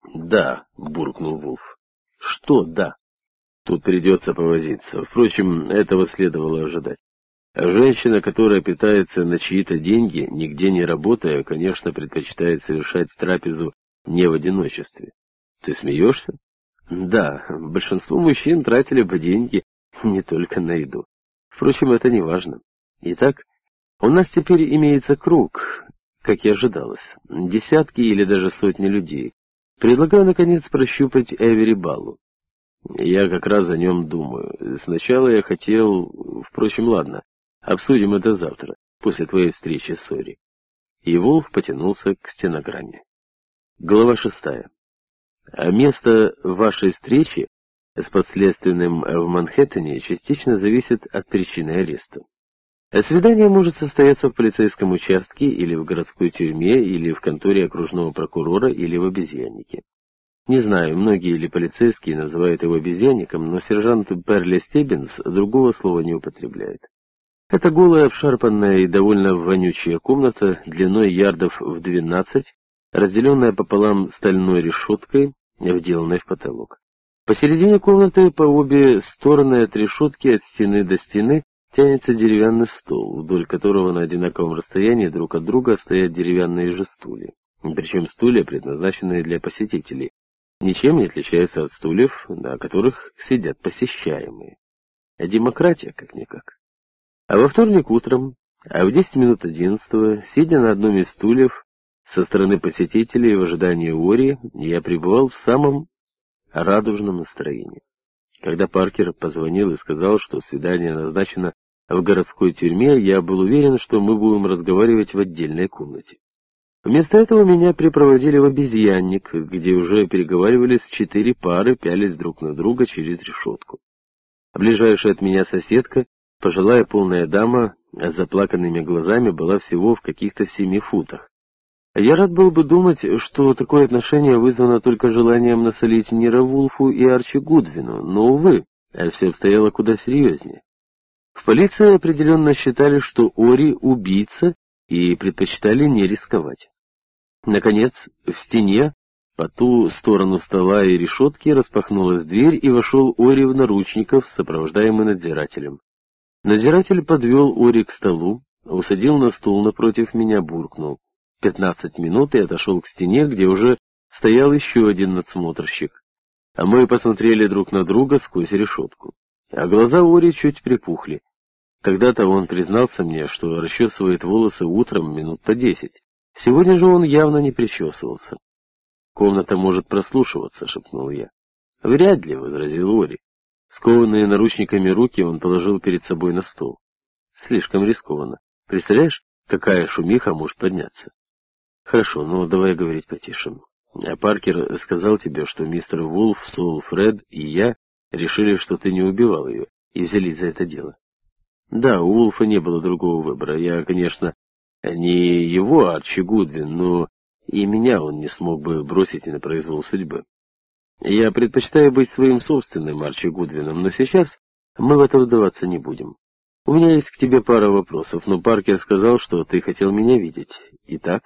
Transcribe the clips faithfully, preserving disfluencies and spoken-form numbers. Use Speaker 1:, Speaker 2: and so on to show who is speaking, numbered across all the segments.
Speaker 1: Да, буркнул Вулф. Что да? Тут придется повозиться. Впрочем, этого следовало ожидать. А женщина, которая питается на чьи-то деньги, нигде не работая, конечно, предпочитает совершать трапезу не в одиночестве. Ты смеешься? Да, большинство мужчин тратили бы деньги не только на еду. Впрочем, это не важно. Итак, у нас теперь имеется круг, как и ожидалось, десятки или даже сотни людей. Предлагаю, наконец, прощупать Эвери Баллу. Я как раз о нем думаю. Сначала я хотел... Впрочем, ладно, обсудим это завтра, после твоей встречи с Ори. И Вулф потянулся к стенограмме. Глава шестая. А место вашей встречи с подследственным в Манхэттене частично зависит от причины ареста. Свидание может состояться в полицейском участке или в городской тюрьме, или в конторе окружного прокурора, или в обезьяннике. Не знаю, многие ли полицейские называют его обезьянником, но сержант Перли Стеббинс другого слова не употребляет. Это голая, обшарпанная и довольно вонючая комната, длиной ярдов в двенадцать, разделенная пополам стальной решеткой, вделанной в потолок. Посередине комнаты, по обе стороны от решетки, от стены до стены, тянется деревянный стол, вдоль которого на одинаковом расстоянии друг от друга стоят деревянные же стулья. Причем стулья, предназначенные для посетителей, ничем не отличаются от стульев, на которых сидят посещаемые. Демократия, как-никак. А во вторник утром, а в десять минут одиннадцатого, сидя на одном из стульев, со стороны посетителей в ожидании Ори, я пребывал в самом радужном настроении. Когда Паркер позвонил и сказал, что свидание назначено в городской тюрьме, я был уверен, что мы будем разговаривать в отдельной комнате. Вместо этого меня припроводили в обезьянник, где уже переговаривались четыре пары, пялись друг на друга через решетку. Ближайшая от меня соседка, пожилая полная дама с заплаканными глазами, была всего в каких-то семи футах. Я рад был бы думать, что такое отношение вызвано только желанием насолить Ниро Вулфу и Арчи Гудвину, но, увы, все обстояло куда серьезнее. В полиции определенно считали, что Ори убийца, и предпочитали не рисковать. Наконец, в стене, по ту сторону стола и решетки, распахнулась дверь, и вошел Ори в наручниках, сопровождаемый надзирателем. Надзиратель подвел Ори к столу, усадил на стул напротив меня, буркнул. Пятнадцать минут и отошел к стене, где уже стоял еще один надсмотрщик. А мы посмотрели друг на друга сквозь решетку. А глаза Ори чуть припухли. Когда-то он признался мне, что расчесывает волосы утром минут по десять. Сегодня же он явно не причесывался. «Комната может прослушиваться», — шепнул я. «Вряд ли», — возразил Ори. Скованные наручниками руки он положил перед собой на стол. «Слишком рискованно. Представляешь, какая шумиха может подняться?» «Хорошо, но давай говорить потише. А Паркер сказал тебе, что мистер Вулф, Сол Фред и я решили, что ты не убивал ее, и взялись за это дело». «Да, у Вулфа не было другого выбора. Я, конечно, не его, Арчи Гудвин, но и меня он не смог бы бросить на произвол судьбы. Я предпочитаю быть своим собственным Арчи Гудвином, но сейчас мы в это вдаваться не будем. У меня есть к тебе пара вопросов, но Паркер сказал, что ты хотел меня видеть. Итак,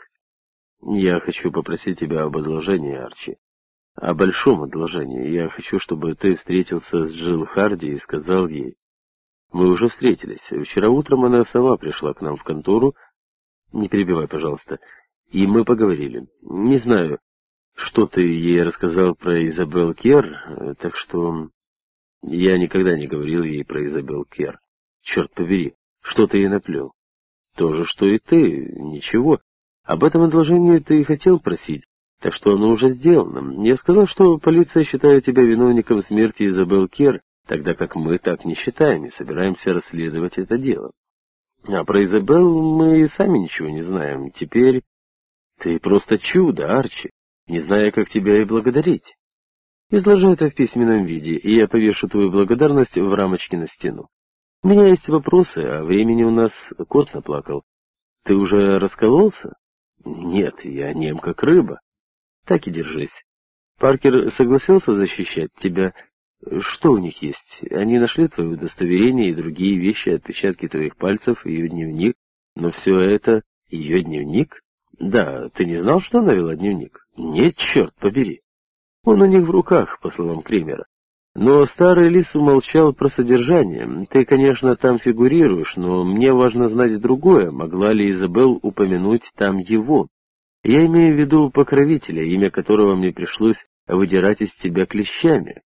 Speaker 1: я хочу попросить тебя об одолжении, Арчи. О большом одолжении. Я хочу, чтобы ты встретился с Джилл Харди и сказал ей. Мы уже встретились. Вчера утром она сама пришла к нам в контору. Не перебивай, пожалуйста. И мы поговорили. Не знаю, что ты ей рассказал про Изабелл Кер, так что я никогда не говорил ей про Изабелл Кер. Черт побери, что ты ей наплел? То же, что и ты. Ничего. Об этом одолжении ты и хотел просить, так что оно уже сделано. Я сказал, что полиция считает тебя виновником смерти Изабелл Кер, тогда как мы так не считаем и собираемся расследовать это дело. А про Изабелл мы и сами ничего не знаем. Теперь ты просто чудо, Арчи, не зная, как тебя и благодарить. Изложи это в письменном виде, и я повешу твою благодарность в рамочке на стену. У меня есть вопросы, а времени у нас кот наплакал. Ты уже раскололся? Нет, я нем как рыба. Так и держись. Паркер согласился защищать тебя. Что у них есть? Они нашли твое удостоверение и другие вещи, отпечатки твоих пальцев, ее дневник. Но все это ее дневник? Да, ты не знал, что она вела дневник? Нет, черт побери. Он у них в руках, по словам Кремера. Но старый лис умолчал про содержание. Ты, конечно, там фигурируешь, но мне важно знать другое. Могла ли Изабелл упомянуть там его? Я имею в виду покровителя, имя которого мне пришлось выдирать из тебя клещами.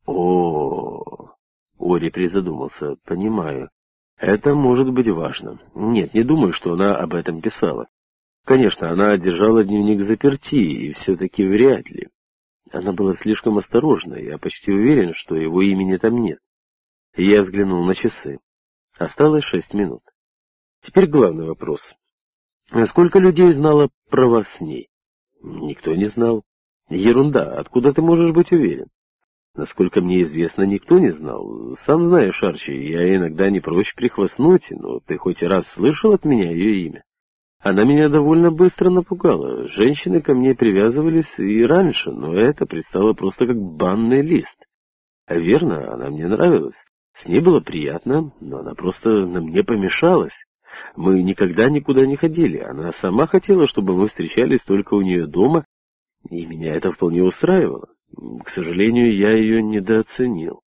Speaker 1: О, Ори призадумался. Понимаю. Это может быть важно. Нет, не думаю, что она об этом писала. Конечно, она держала дневник взаперти, и все-таки вряд ли. Она была слишком осторожна, я почти уверен, что его имени там нет. Я взглянул на часы. Осталось шесть минут. Теперь главный вопрос. Сколько людей знало про вас с ней? Никто не знал. Ерунда, откуда ты можешь быть уверен? Насколько мне известно, никто не знал. Сам знаешь, Арчи, я иногда не прочь прихвастнуть, но ты хоть раз слышал от меня ее имя? Она меня довольно быстро напугала. Женщины ко мне привязывались и раньше, но это предстало просто как банный лист. А верно, она мне нравилась. С ней было приятно, но она просто на мне помешалась. Мы никогда никуда не ходили. Она сама хотела, чтобы мы встречались только у нее дома, и меня это вполне устраивало. К сожалению, я ее недооценил.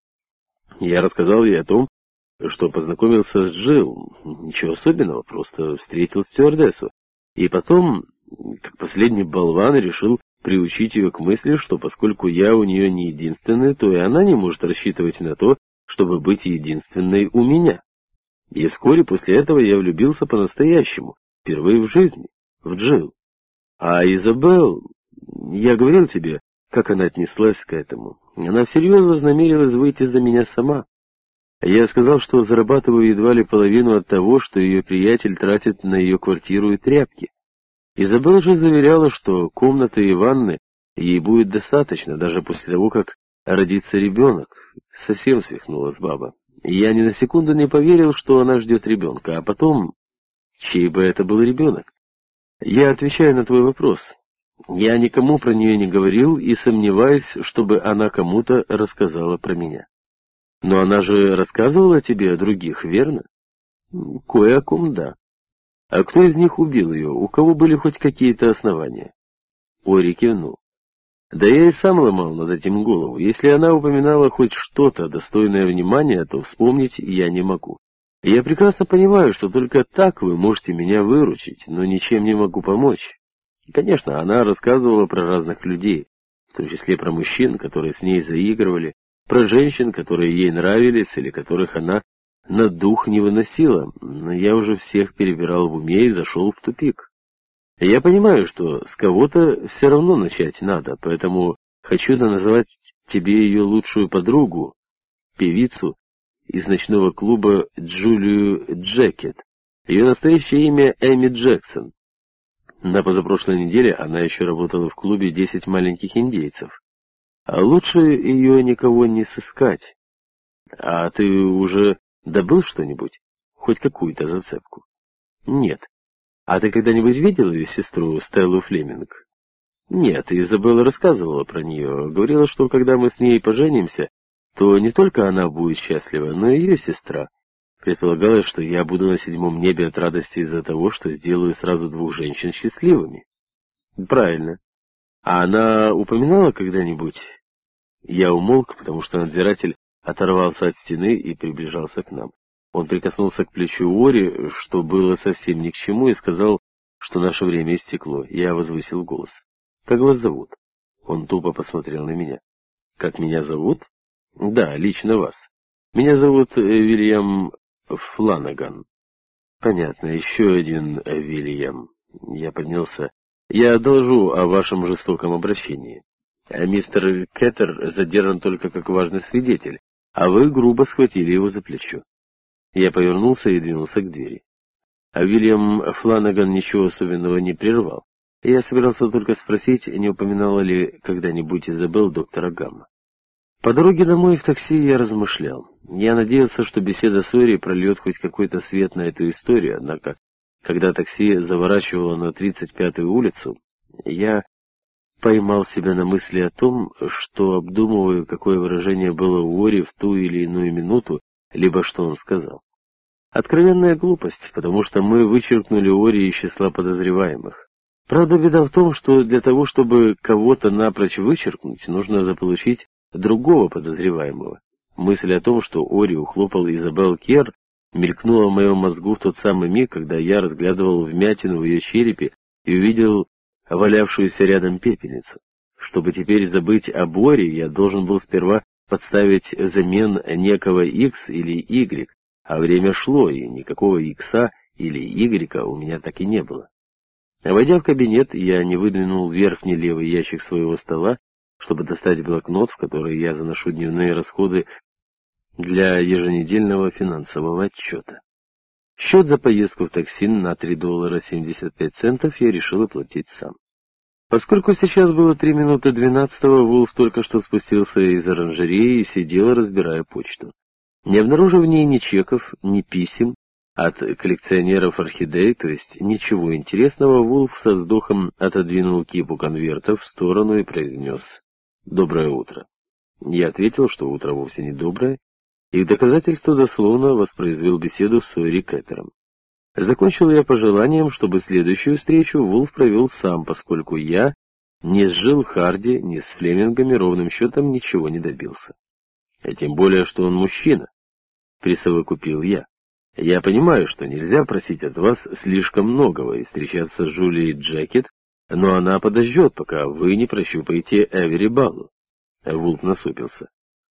Speaker 1: Я рассказал ей о том, что познакомился с Джилл. Ничего особенного, просто встретил стюардессу. И потом, как последний болван, решил приучить ее к мысли, что поскольку я у нее не единственный, то и она не может рассчитывать на то, чтобы быть единственной у меня. И вскоре после этого я влюбился по-настоящему, впервые в жизни, в Джилл. А Изабелл, я говорил тебе, как она отнеслась к этому. Она всерьез вознамерилась выйти за меня сама. Я сказал, что зарабатываю едва ли половину от того, что ее приятель тратит на ее квартиру и тряпки. Изабелл же заверяла, что комнаты и ванны ей будет достаточно, даже после того, как родится ребенок. Совсем свихнулась баба. Я ни на секунду не поверил, что она ждет ребенка, а потом... Чей бы это был ребенок? Я отвечаю на твой вопрос. Я никому про нее не говорил и сомневаюсь, чтобы она кому-то рассказала про меня. Но она же рассказывала тебе о других, верно? Кое о ком, да. А кто из них убил ее? У кого были хоть какие-то основания? Ори кивнул. Да я и сам ломал над этим голову. Если она упоминала хоть что-то достойное внимания, то вспомнить я не могу. Я прекрасно понимаю, что только так вы можете меня выручить, но ничем не могу помочь. Конечно, она рассказывала про разных людей, в том числе про мужчин, которые с ней заигрывали, про женщин, которые ей нравились или которых она на дух не выносила, но я уже всех перебирал в уме и зашел в тупик. Я понимаю, что с кого-то все равно начать надо, поэтому хочу назвать тебе ее лучшую подругу, певицу из ночного клуба Джулию Джекет. Ее настоящее имя Эми Джексон. На позапрошлой неделе она еще работала в клубе «Десять маленьких индейцев». А лучше ее никого не сыскать. А ты уже добыл что-нибудь? Хоть какую-то зацепку? Нет. А ты когда-нибудь видел ее сестру Стеллу Флеминг? Нет, Изабелла рассказывала про нее. Говорила, что когда мы с ней поженимся, то не только она будет счастлива, но и ее сестра. Предполагалось, что я буду на седьмом небе от радости из-за того, что сделаю сразу двух женщин счастливыми. Правильно. А она упоминала когда-нибудь... Я умолк, потому что надзиратель оторвался от стены и приближался к нам. Он прикоснулся к плечу Ори, что было совсем ни к чему, и сказал, что наше время истекло. Я возвысил голос. «Как вас зовут?» Он тупо посмотрел на меня. «Как меня зовут?» «Да, лично вас. Меня зовут Вильям Фланаган». «Понятно, еще один Вильям». Я поднялся. «Я доложу о вашем жестоком обращении. Мистер Кеттер задержан только как важный свидетель, а вы грубо схватили его за плечо». Я повернулся и двинулся к двери. А Вильям Фланаган ничего особенного не прервал. Я собирался только спросить, не упоминала ли когда-нибудь Изабелл доктора Гамма. По дороге домой в такси я размышлял. Я надеялся, что беседа с Ори прольет хоть какой-то свет на эту историю, однако, когда такси заворачивало на тридцать пятую улицу, я поймал себя на мысли о том, что обдумываю, какое выражение было у Ори в ту или иную минуту, либо что он сказал. Откровенная глупость, потому что мы вычеркнули Ори из числа подозреваемых. Правда, беда в том, что для того, чтобы кого-то напрочь вычеркнуть, нужно заполучить другого подозреваемого. Мысль о том, что Ори ухлопал Изабелл Кер, мелькнула в моем мозгу в тот самый миг, когда я разглядывал вмятину в ее черепе и увидел валявшуюся рядом пепельницу. Чтобы теперь забыть об Ори, я должен был сперва подставить взамен некого X или Y, а время шло, и никакого Икса или Игрека у меня так и не было. Войдя в кабинет, я не выдвинул верхний левый ящик своего стола, чтобы достать блокнот, в который я заношу дневные расходы для еженедельного финансового отчета. Счет за поездку в такси на три доллара семьдесят пять центов я решил оплатить сам. Поскольку сейчас было три минуты двенадцатого, Вулф только что спустился из оранжереи и сидел, разбирая почту. Не обнаружив в ней ни чеков, ни писем от коллекционеров орхидей, то есть ничего интересного, Вулф со вздохом отодвинул кипу конвертов в сторону и произнес: «Доброе утро». Я ответил, что утро вовсе не доброе, и в доказательство дословно воспроизвел беседу с Сойери Кэпером. Закончил я пожеланием, чтобы следующую встречу Вулф провел сам, поскольку я ни с Джилл Харди, ни с Флемингами ровным счетом ничего не добился. А тем более, что он мужчина, присовокупил я. Я понимаю, что нельзя просить от вас слишком многого и встречаться с Джулией Джекет, но она подождет, пока вы не прощупаете Эвери Баллу. Вулф насупился.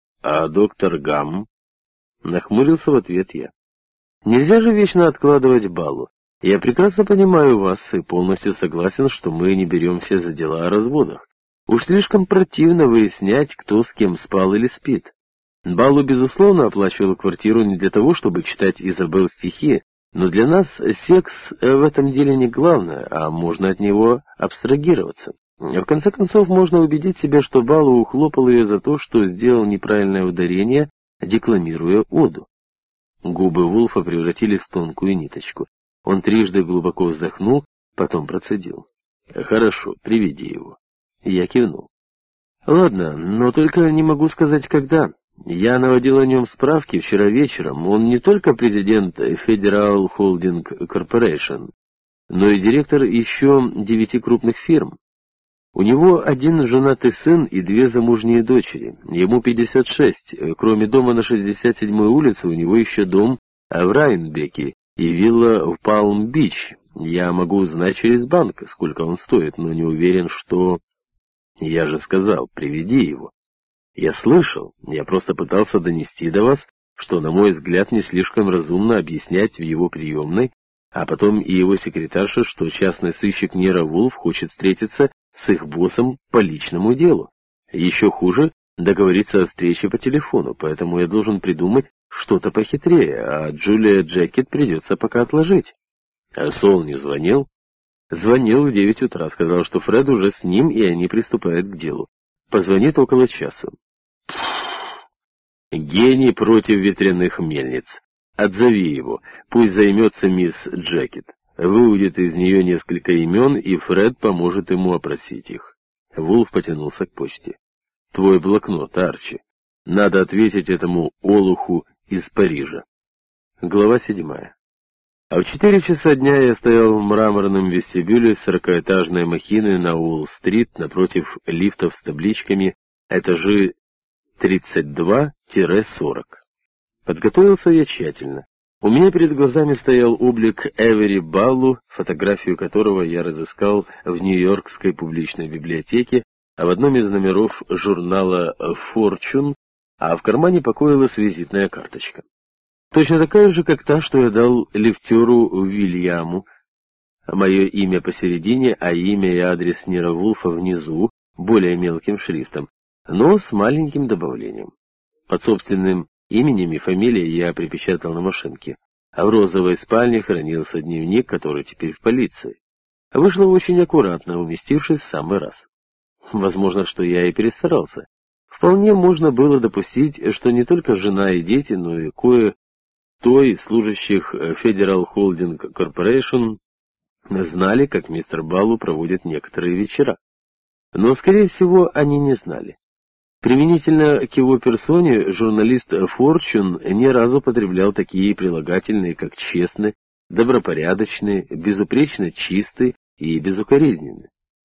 Speaker 1: А доктор Гамм? Нахмурился в ответ я. Нельзя же вечно откладывать Баллу. Я прекрасно понимаю вас и полностью согласен, что мы не беремся за дела о разводах. Уж слишком противно выяснять, кто с кем спал или спит. Баллу, безусловно, оплачивал квартиру не для того, чтобы читать Изабелл стихи, но для нас секс в этом деле не главное, а можно от него абстрагироваться. В конце концов, можно убедить себя, что Баллу ухлопал ее за то, что сделал неправильное ударение, декламируя оду. Губы Вулфа превратились в тонкую ниточку. Он трижды глубоко вздохнул, потом процедил. «Хорошо, приведи его». Я кивнул. «Ладно, но только не могу сказать, когда. Я наводил о нем справки вчера вечером. Он не только президент Federal Holding Corporation, но и директор еще девяти крупных фирм. У него один женатый сын и две замужние дочери. Ему пятьдесят шесть. Кроме дома на шестьдесят седьмой улице, у него еще дом в Райнбеке и вилла в Палм-Бич. Я могу узнать через банк, сколько он стоит, но не уверен, что... Я же сказал, приведи его. Я слышал, я просто пытался донести до вас, что, на мой взгляд, не слишком разумно объяснять в его приемной, а потом и его секретарше, что частный сыщик Нера Вулф хочет встретиться с их боссом по личному делу. Еще хуже договориться о встрече по телефону, поэтому я должен придумать что-то похитрее, а Джулия Джекет придется пока отложить. А Сол не звонил? Звонил в девять утра, сказал, что Фред уже с ним, и они приступают к делу. Позвонит около часу. Гений против ветряных мельниц. Отзови его, пусть займется мисс Джекет. Выудит из нее несколько имен, и Фред поможет ему опросить их. Вулф потянулся к почте. Твой блокнот, Арчи. Надо ответить этому олуху из Парижа. Глава седьмая. А в четыре часа дня я стоял в мраморном вестибюле сорокаэтажной махины на Уолл-стрит напротив лифтов с табличками «Этажи тридцать два — сорок». Подготовился я тщательно. У меня перед глазами стоял облик Эвери Баллу, фотографию которого я разыскал в Нью-Йоркской публичной библиотеке, а в одном из номеров журнала «Fortune», а в кармане покоилась визитная карточка. Точно такая же, как та, что я дал лифтеру Уильяму. Мое имя посередине, а имя и адрес Нера Вулфа внизу, более мелким шрифтом, но с маленьким добавлением. Под собственным именем и фамилией я припечатал на машинке, а в розовой спальне хранился дневник, который теперь в полиции. Вышло очень аккуратно, уместившись в самый раз. Возможно, что я и перестарался. Вполне можно было допустить, что не только жена и дети, но и кое-кто из служащих Federal Holding Corporation знали, как мистер Баллу проводит некоторые вечера. Но, скорее всего, они не знали. Применительно к его персоне журналист Fortune ни разу употреблял такие прилагательные, как честный, добропорядочный, безупречно чистый и безукоризненны.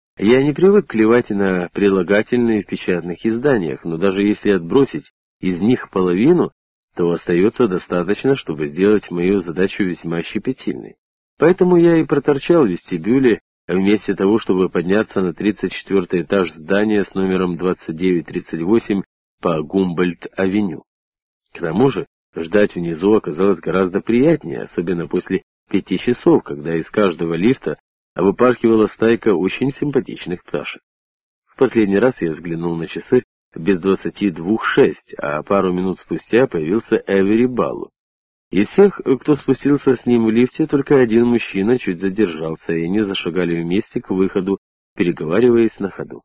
Speaker 1: Я не привык клевать на прилагательные в печатных изданиях, но даже если отбросить из них половину, то остается достаточно, чтобы сделать мою задачу весьма щепетильной. Поэтому я и проторчал в вестибюле, вместо того, чтобы подняться на тридцать четвёртый этаж здания с номером двадцать девять тридцать восемь по Гумбольдт-авеню. К тому же, ждать внизу оказалось гораздо приятнее, особенно после пяти часов, когда из каждого лифта выпархивала стайка очень симпатичных пташек. В последний раз я взглянул на часы без двадцати двух шесть, а пару минут спустя появился Эвери Баллу. Из всех, кто спустился с ним в лифте, только один мужчина чуть задержался, и они зашагали вместе к выходу, переговариваясь на ходу.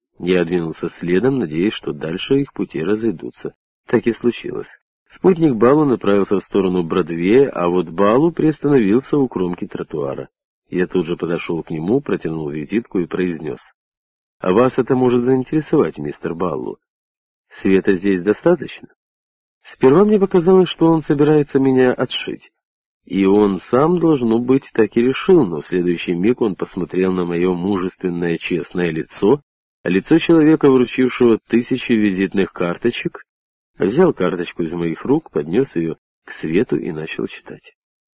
Speaker 1: Я двинулся следом, надеясь, что дальше их пути разойдутся. Так и случилось. Спутник Баллу направился в сторону Бродвея, а вот Баллу приостановился у кромки тротуара. Я тут же подошел к нему, протянул визитку и произнес: «А вас это может заинтересовать, мистер Баллу. Света здесь достаточно?» Сперва мне показалось, что он собирается меня отшить. И он сам, должно быть, так и решил, но в следующий миг он посмотрел на мое мужественное честное лицо, лицо человека, вручившего тысячи визитных карточек, взял карточку из моих рук, поднес ее к свету и начал читать.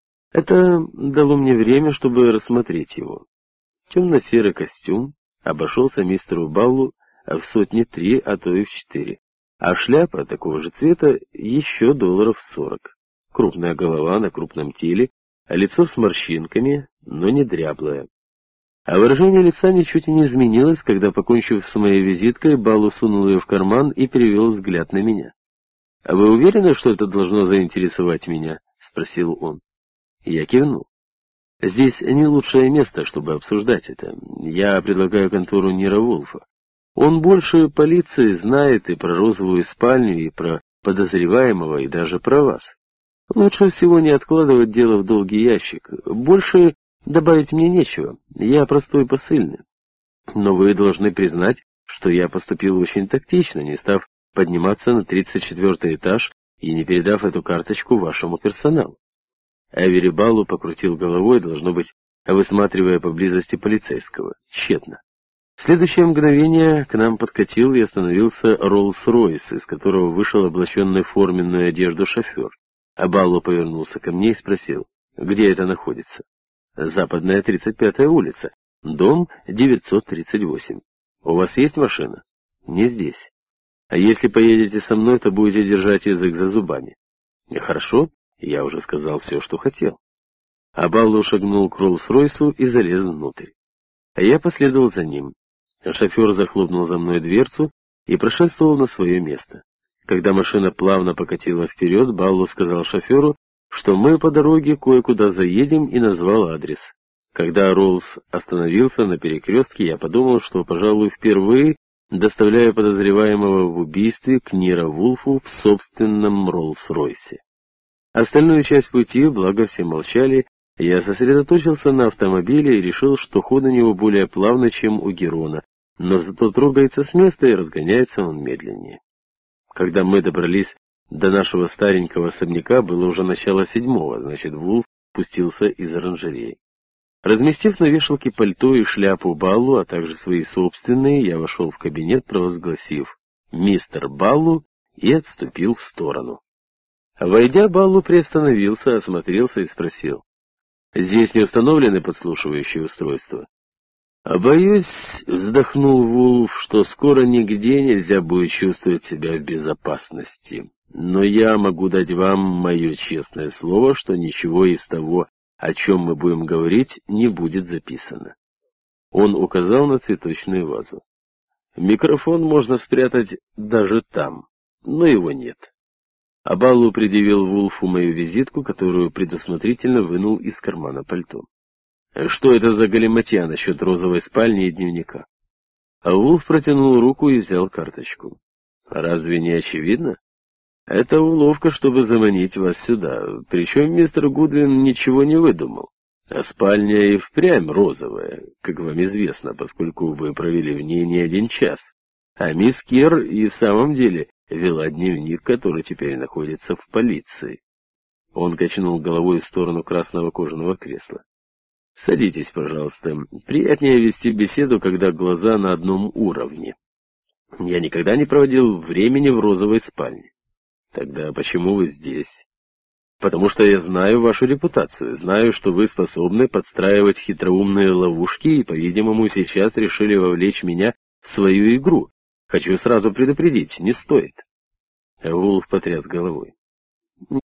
Speaker 1: Это дало мне время, чтобы рассмотреть его. Темно-серый костюм обошелся мистеру Баллу в сотни три, а то и в четыре. А шляпа такого же цвета еще долларов сорок. Крупная голова на крупном теле, а лицо с морщинками, но не дряблое. А выражение лица ничуть и не изменилось, когда, покончив с моей визиткой, Баллу сунул ее в карман и перевел взгляд на меня. «А вы уверены, что это должно заинтересовать меня?» — спросил он. Я кивнул. «Здесь не лучшее место, чтобы обсуждать это. Я предлагаю контору Нира Вулфа. Он больше полиции знает и про розовую спальню, и про подозреваемого, и даже про вас. Лучше всего не откладывать дело в долгий ящик. Больше добавить мне нечего. Я простой посыльный. Но вы должны признать, что я поступил очень тактично, не став подниматься на тридцать четвёртый этаж и не передав эту карточку вашему персоналу». Эвери Баллу покрутил головой, должно быть, высматривая поблизости полицейского. Тщетно. В следующее мгновение к нам подкатил и остановился Роллс-Ройс, из которого вышел облаченный в форменную одежду шофер. А Баллу повернулся ко мне и спросил: «Где это находится?» «Западная тридцать пятая улица, дом девятьсот тридцать восемь. У вас есть машина?» «Не здесь. А если поедете со мной, то будете держать язык за зубами». «Хорошо, я уже сказал все, что хотел». А Баллу шагнул к Роллс-Ройсу и залез внутрь. А я последовал за ним. Шофер захлопнул за мной дверцу и прошествовал на свое место. Когда машина плавно покатила вперед, Баллу сказал шоферу, что мы по дороге кое-куда заедем, и назвал адрес. Когда Роллс остановился на перекрестке, я подумал, что, пожалуй, впервые доставляю подозреваемого в убийстве к Нира Вулфу в собственном Роллс-Ройсе. Остальную часть пути, благо все молчали, я сосредоточился на автомобиле и решил, что ход у него более плавный, чем у Герона, но зато трогается с места и разгоняется он медленнее. Когда мы добрались до нашего старенького особняка, было уже начало седьмого, значит, Вулф спустился из оранжереи. Разместив на вешалке пальто и шляпу Баллу, а также свои собственные, я вошел в кабинет, провозгласив «Мистер Баллу» и отступил в сторону. Войдя, Баллу приостановился, осмотрелся и спросил: «Здесь не установлены подслушивающие устройства?» «Боюсь», — вздохнул Вулф, — «что скоро нигде нельзя будет чувствовать себя в безопасности. Но я могу дать вам мое честное слово, что ничего из того, о чем мы будем говорить, не будет записано». Он указал на цветочную вазу. «Микрофон можно спрятать даже там, но его нет». А Баллу предъявил Вулфу мою визитку, которую предусмотрительно вынул из кармана пальто. «Что это за галиматья насчет розовой спальни и дневника?» А Вулф протянул руку и взял карточку. «Разве не очевидно? Это уловка, чтобы заманить вас сюда. Причем мистер Гудвин ничего не выдумал. А спальня и впрямь розовая, как вам известно, поскольку вы провели в ней не один час. А мисс Кер и в самом деле вела дневник, который теперь находится в полиции». Он качнул головой в сторону красного кожаного кресла. Садитесь, пожалуйста. Приятнее вести беседу, когда глаза на одном уровне. Я никогда не проводил времени в розовой спальне. Тогда почему вы здесь? Потому что я знаю вашу репутацию, знаю, что вы способны подстраивать хитроумные ловушки и, по-видимому, сейчас решили вовлечь меня в свою игру. Хочу сразу предупредить, не стоит. Вулф потряс головой.